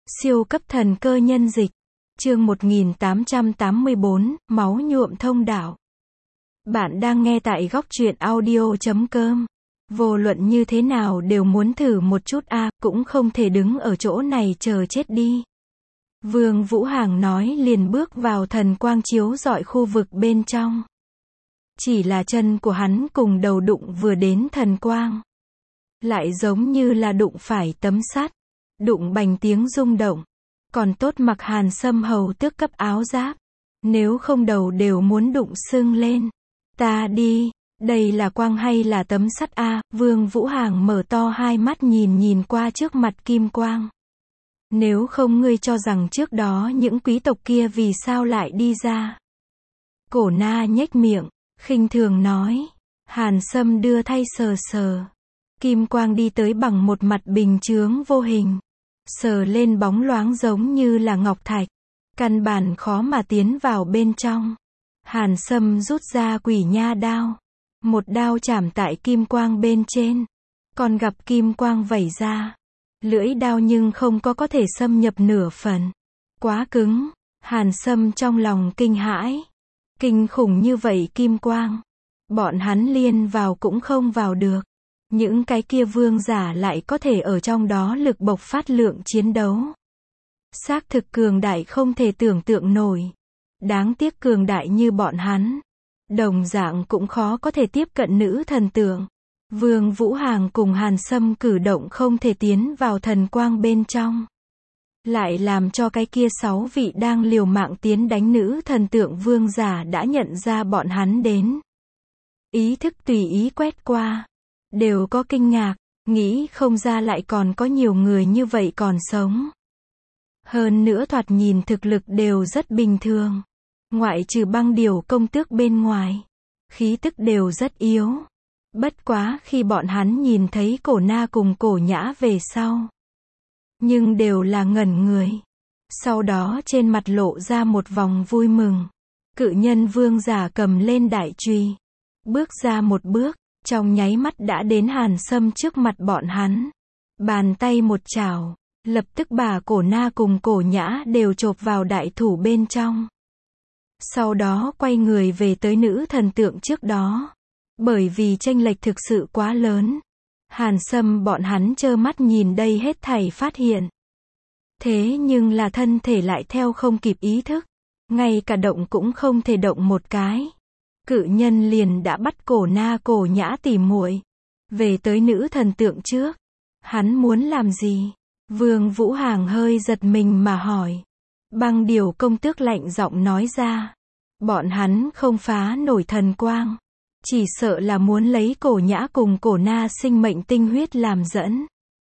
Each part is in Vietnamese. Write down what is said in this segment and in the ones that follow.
Siêu cấp thần cơ nhân dịch. Chương 1884, máu nhuộm thông đạo. Bạn đang nghe tại góc truyện audio.com. Vô luận như thế nào đều muốn thử một chút cũng không thể đứng ở chỗ này chờ chết đi. Vương Vũ Hàng nói liền bước vào thần quang chiếu rọi khu vực bên trong. Chỉ là chân của hắn cùng đầu đụng vừa đến thần quang. Lại giống như là đụng phải tấm sắt. Đụng bành tiếng rung động. Còn tốt mặc Hàn Sâm hầu tước cấp áo giáp. Nếu không đầu đều muốn đụng sưng lên. Ta đi, đây là quang hay là tấm sắt Vương Vũ Hàng mở to hai mắt nhìn qua trước mặt kim quang. Nếu không ngươi cho rằng trước đó những quý tộc kia vì sao lại đi ra. Cổ Na nhếch miệng, khinh thường nói. Hàn Sâm đưa thay sờ sờ. Kim quang đi tới bằng một mặt bình chướng vô hình. Sờ lên bóng loáng giống như là ngọc thạch. Căn bản khó mà tiến vào bên trong. Hàn Sâm rút ra quỷ nha đao. Một đao chảm tại kim quang bên trên. Còn gặp kim quang vẩy ra. Lưỡi đao nhưng không có thể xâm nhập nửa phần. Quá cứng. Hàn Sâm trong lòng kinh hãi. Kinh khủng như vậy kim quang. Bọn hắn liên vào cũng không vào được. Những cái kia vương giả lại có thể ở trong đó lực bộc phát lượng chiến đấu. Xác thực cường đại không thể tưởng tượng nổi. Đáng tiếc cường đại như bọn hắn. Đồng dạng cũng khó có thể tiếp cận nữ thần tượng. Vương Vũ Hàng cùng Hàn Sâm cử động không thể tiến vào thần quang bên trong. Lại làm cho cái kia 6 vị đang liều mạng tiến đánh nữ thần tượng vương giả đã nhận ra bọn hắn đến. Ý thức tùy ý quét qua. Đều có kinh ngạc, nghĩ không ra lại còn có nhiều người như vậy còn sống. Hơn nữa thoạt nhìn thực lực đều rất bình thường. Ngoại trừ Băng Điểu công tước bên ngoài. Khí tức đều rất yếu. Bất quá khi bọn hắn nhìn thấy Cổ Na cùng Cổ Nhã về sau. Nhưng đều là ngẩn người. Sau đó trên mặt lộ ra một vòng vui mừng. Cự nhân vương giả cầm lên đại chùy. Bước ra một bước. Trong nháy mắt đã đến Hàn Sâm trước mặt bọn hắn. Bàn tay một chảo. Lập tức bà Cổ Na cùng Cổ Nhã đều chộp vào đại thủ bên trong. Sau đó quay người về tới nữ thần tượng trước đó. Bởi vì chênh lệch thực sự quá lớn. Hàn Sâm bọn hắn trơ mắt nhìn đây hết thảy phát hiện. Thế nhưng là thân thể lại theo không kịp ý thức. Ngay cả động cũng không thể động một cái. Cự nhân liền đã bắt Cổ Na Cổ Nhã tỉ muội về tới nữ thần tượng trước. Hắn muốn làm gì? Vương Vũ Hàng hơi giật mình mà hỏi. Băng Điểu công tước lạnh giọng nói ra. Bọn hắn không phá nổi thần quang. Chỉ sợ là muốn lấy Cổ Nhã cùng Cổ Na sinh mệnh tinh huyết làm dẫn.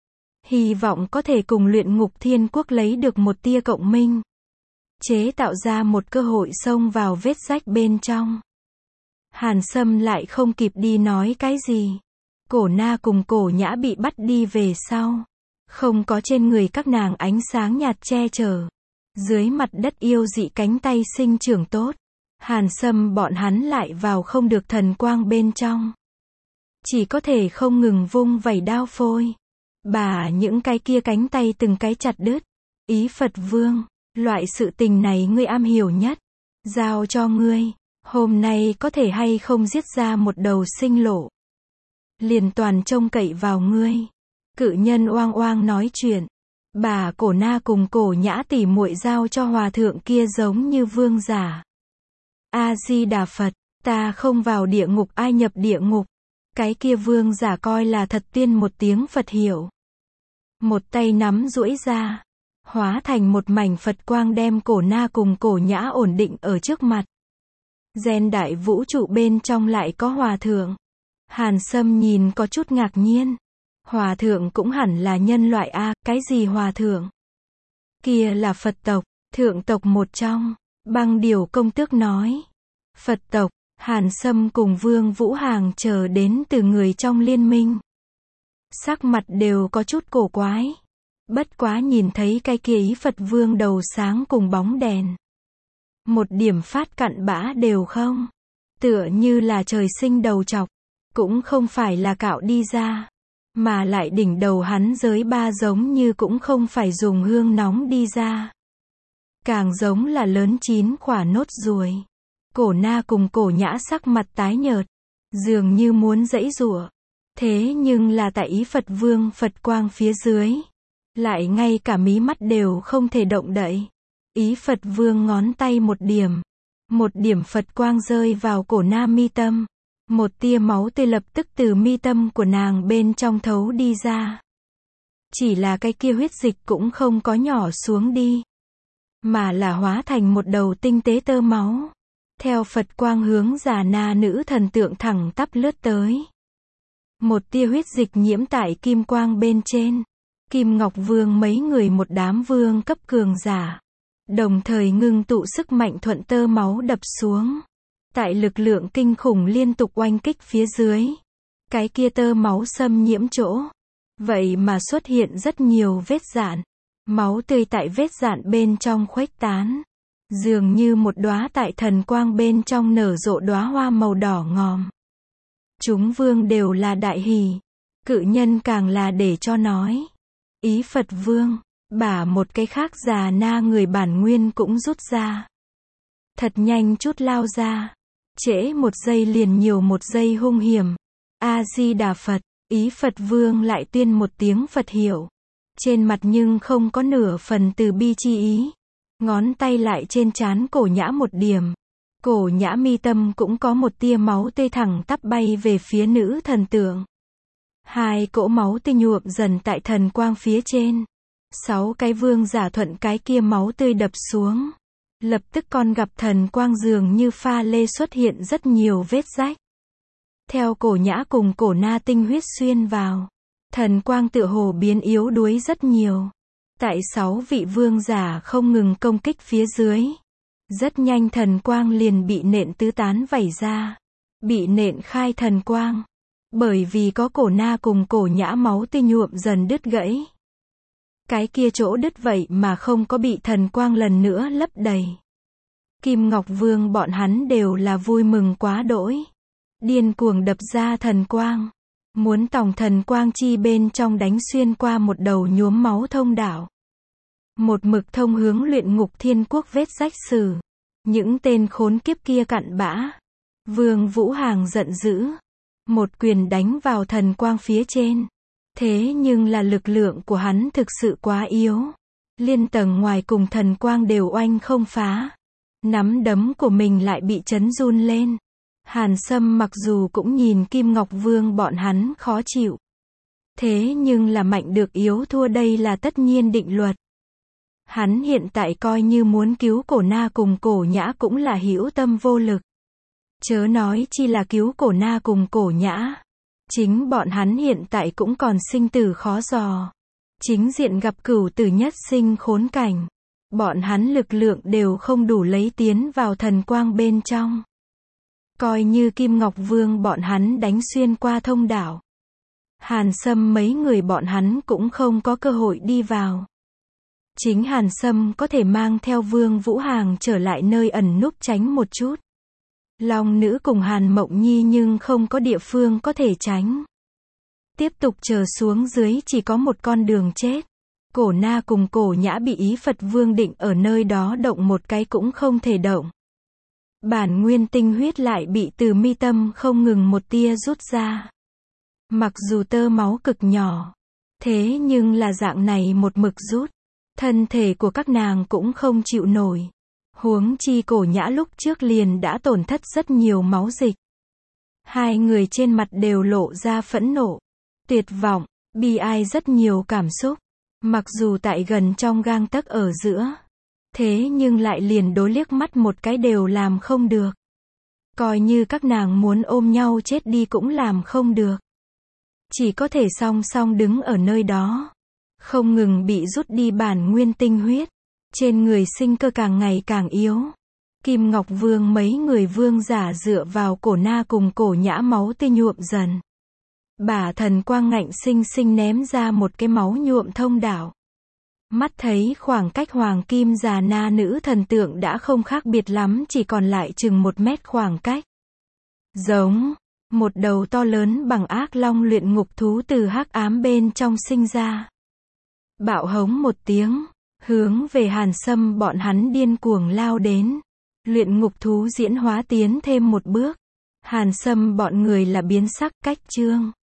Hy vọng có thể cùng Luyện Ngục Thiên Quốc lấy được một tia cộng minh. Chế tạo ra một cơ hội xông vào vết rách bên trong. Hàn Sâm lại không kịp đi nói cái gì. Cổ Na cùng Cổ Nhã bị bắt đi về sau. Không có trên người các nàng ánh sáng nhạt che chở. Dưới mặt đất yêu dị cánh tay sinh trưởng tốt. Hàn Sâm bọn hắn lại vào không được thần quang bên trong. Chỉ có thể không ngừng vung vẩy đao phôi. Bà những cái kia cánh tay từng cái chặt đứt. Ý Phật Vương, loại sự tình này ngươi am hiểu nhất. Giao cho ngươi. Hôm nay có thể hay không giết ra một đầu sinh lộ. Liền toàn trông cậy vào ngươi. Cự nhân oang oang nói chuyện. Bà Cổ Na cùng Cổ Nhã tỉ muội giao cho hòa thượng kia giống như vương giả. A-di-đà Phật, ta không vào địa ngục ai nhập địa ngục. Cái kia vương giả coi là thật tiên một tiếng Phật hiểu. Một tay nắm duỗi ra. Hóa thành một mảnh Phật quang đem Cổ Na cùng Cổ Nhã ổn định ở trước mặt. Gen đại vũ trụ bên trong lại có hòa thượng. Hàn Sâm nhìn có chút ngạc nhiên. Hòa thượng cũng hẳn là nhân loại cái gì hòa thượng? Kia là Phật tộc, thượng tộc một trong. Băng Điểu công tước nói. Phật tộc, Hàn Sâm cùng Vương Vũ Hàng chờ đến từ người trong liên minh. Sắc mặt đều có chút cổ quái. Bất quá nhìn thấy cái kia Ý Phật Vương đầu sáng cùng bóng đèn. Một điểm phát cặn bã đều không. Tựa như là trời sinh đầu trọc. Cũng không phải là cạo đi ra. Mà lại đỉnh đầu hắn giới ba giống như cũng không phải dùng hương nóng đi ra. Càng giống là lớn 9 quả nốt ruồi. Cổ Na cùng Cổ Nhã sắc mặt tái nhợt, dường như muốn giãy giụa. Thế nhưng là tại ý Phật Vương Phật quang phía dưới, lại ngay cả mí mắt đều không thể động đậy. Ý Phật Vương ngón tay một điểm Phật quang rơi vào Cổ Na mi tâm. Một tia máu tươi lập tức từ mi tâm của nàng bên trong thấu đi ra. Chỉ là cái kia huyết dịch cũng không có nhỏ xuống đi, mà là hóa thành một đầu tinh tế tơ máu. Theo Phật quang hướng Già Na nữ thần tượng thẳng tắp lướt tới. Một tia huyết dịch nhiễm tại kim quang bên trên. Kim Ngọc Vương mấy người một đám vương cấp cường giả, đồng thời ngưng tụ sức mạnh thuận tơ máu đập xuống. Tại lực lượng kinh khủng liên tục oanh kích phía dưới, cái kia tơ máu xâm nhiễm chỗ, vậy mà xuất hiện rất nhiều vết rạn. Máu tươi tại vết rạn bên trong khuếch tán, dường như một đóa tại thần quang bên trong nở rộ đóa hoa màu đỏ ngòm. Chúng vương đều là đại hỉ, cự nhân càng là để cho nói. Ý Phật Vương, bả một cái khác Già Na người bản nguyên cũng rút ra. Thật nhanh chút lao ra. Trễ một giây liền nhiều một giây hung hiểm. A-di-đà Phật, ý Phật Vương lại tuyên một tiếng Phật hiệu. Trên mặt nhưng không có nửa phần từ bi chi ý. Ngón tay lại trên trán Cổ Nhã một điểm. Cổ Nhã mi tâm cũng có một tia máu tươi thẳng tắp bay về phía nữ thần tượng. 2 cỗ máu tươi nhuộm dần tại thần quang phía trên. 6 cái vương giả thuận cái kia máu tươi đập xuống. Lập tức con gặp thần quang dường như pha lê xuất hiện rất nhiều vết rách. Theo Cổ Nhã cùng Cổ Na tinh huyết xuyên vào, thần quang tựa hồ biến yếu đuối rất nhiều. Tại 6 vị vương giả không ngừng công kích phía dưới, rất nhanh thần quang liền bị nện tứ tán vẩy ra. Bị nện khai thần quang. Bởi vì có Cổ Na cùng Cổ Nhã máu tươi nhuộm dần đứt gãy. Cái kia chỗ đứt vậy mà không có bị thần quang lần nữa lấp đầy. Kim Ngọc Vương bọn hắn đều là vui mừng quá đỗi. Điên cuồng đập ra thần quang. Muốn tòng thần quang chi bên trong đánh xuyên qua một đầu nhuốm máu thông đạo. Một mực thông hướng luyện ngục thiên quốc vết rách sử. Những tên khốn kiếp kia cặn bã. Vương Vũ Hàng giận dữ. Một quyền đánh vào thần quang phía trên. Thế nhưng là lực lượng của hắn thực sự quá yếu. Liên tầng ngoài cùng thần quang đều oanh không phá. Nắm đấm của mình lại bị chấn run lên. Hàn Sâm mặc dù cũng nhìn Kim Ngọc Vương bọn hắn khó chịu. Thế nhưng là mạnh được yếu thua đây là tất nhiên định luật. Hắn hiện tại coi như muốn cứu Cổ Na cùng Cổ Nhã cũng là hữu tâm vô lực. Chớ nói chi là cứu Cổ Na cùng Cổ Nhã. Chính bọn hắn hiện tại cũng còn sinh tử khó dò. Chính diện gặp cửu tử nhất sinh khốn cảnh. Bọn hắn lực lượng đều không đủ lấy tiến vào thần quang bên trong. Coi như Kim Ngọc Vương bọn hắn đánh xuyên qua thông đạo. Hàn Sâm mấy người bọn hắn cũng không có cơ hội đi vào. Chính Hàn Sâm có thể mang theo Vương Vũ Hàng trở lại nơi ẩn núp tránh một chút. Long Nữ cùng Hàn Mộng Nhi nhưng không có địa phương có thể tránh. Tiếp tục chờ xuống dưới chỉ có một con đường chết. Cổ Na cùng Cổ Nhã bị ý Phật Vương định ở nơi đó động một cái cũng không thể động. Bản nguyên tinh huyết lại bị từ mi tâm không ngừng một tia rút ra. Mặc dù tơ máu cực nhỏ, thế nhưng là dạng này một mực rút. Thân thể của các nàng cũng không chịu nổi. Huống chi Cổ Nhã lúc trước liền đã tổn thất rất nhiều máu dịch. Hai người trên mặt đều lộ ra phẫn nộ, tuyệt vọng, bi ai rất nhiều cảm xúc. Mặc dù tại gần trong gang tấc ở giữa, thế nhưng lại liền đối liếc mắt một cái đều làm không được. Coi như các nàng muốn ôm nhau chết đi cũng làm không được. Chỉ có thể song song đứng ở nơi đó. Không ngừng bị rút đi bản nguyên tinh huyết. Trên người sinh cơ càng ngày càng yếu. Kim Ngọc Vương mấy người vương giả dựa vào Cổ Na cùng Cổ Nhã máu tươi nhuộm dần. Bả thần quang ngạnh sinh sinh ném ra một cái máu nhuộm thông đạo. Mắt thấy khoảng cách Hoàng Kim Già Na nữ thần tượng đã không khác biệt lắm, chỉ còn lại chừng 1 mét khoảng cách. Giống, Một đầu to lớn bằng ác long luyện ngục thú từ hắc ám bên trong sinh ra. Bạo hống một tiếng, hướng về Hàn Sâm bọn hắn điên cuồng lao đến. Luyện ngục thú diễn hóa tiến thêm một bước. Hàn Sâm bọn người là biến sắc, cách chương.